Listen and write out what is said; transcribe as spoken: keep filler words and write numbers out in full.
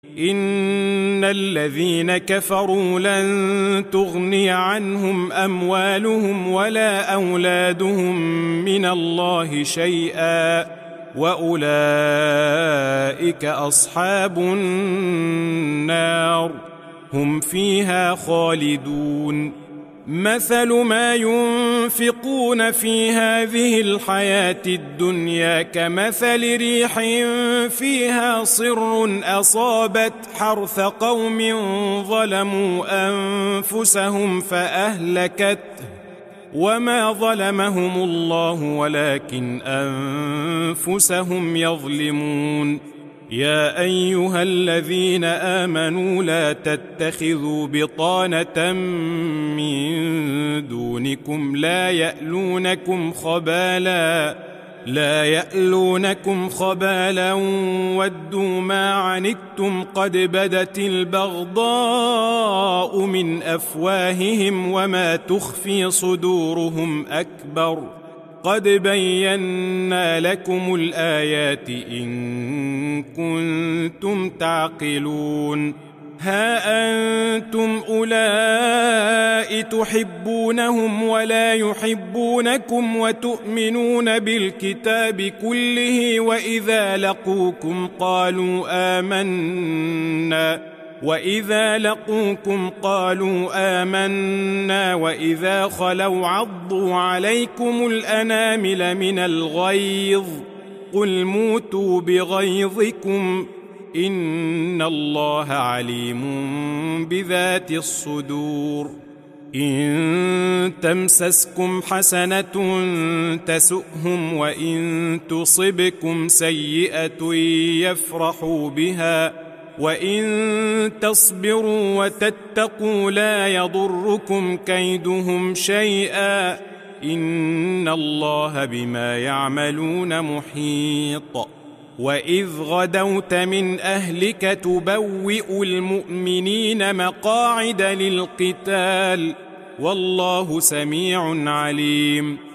إن الذين كفروا لن تغني عنهم أموالهم ولا أولادهم من الله شيئا وأولئك أصحاب النار هم فيها خالدون. مثل ما ينفقون في هذه الحياة الدنيا كمثل ريح فيها صر أصابت حرث قوم ظلموا أنفسهم فأهلكته وما ظلمهم الله ولكن أنفسهم يظلمون. يا أيها الذين آمنوا لا تتخذوا بطانة من دونكم لا يألونكم خبالا لا يألونكم خبالا ودوا ما عنتم قد بدت البغضاء من أفواههم وما تخفي صدورهم أكبر قد بينا لكم الآيات إن كنتم تعقلون. ها أنتم أولئك تحبونهم ولا يحبونكم وتؤمنون بالكتاب كله وإذا لقوكم قالوا آمنا وإذا لقوكم قالوا آمنا وإذا خلوا عضوا عليكم الأنامل من الغيظ قل موتوا بغيظكم إن الله عليم بذات الصدور. إن تمسسكم حسنة تسؤهم وإن تصبكم سيئة يفرحوا بها وإن تصبروا وتتقوا لا يضركم كيدهم شيئا إن الله بما يعملون محيط. وإذ غدوت من أهلك تبوئ المؤمنين مقاعد للقتال والله سميع عليم.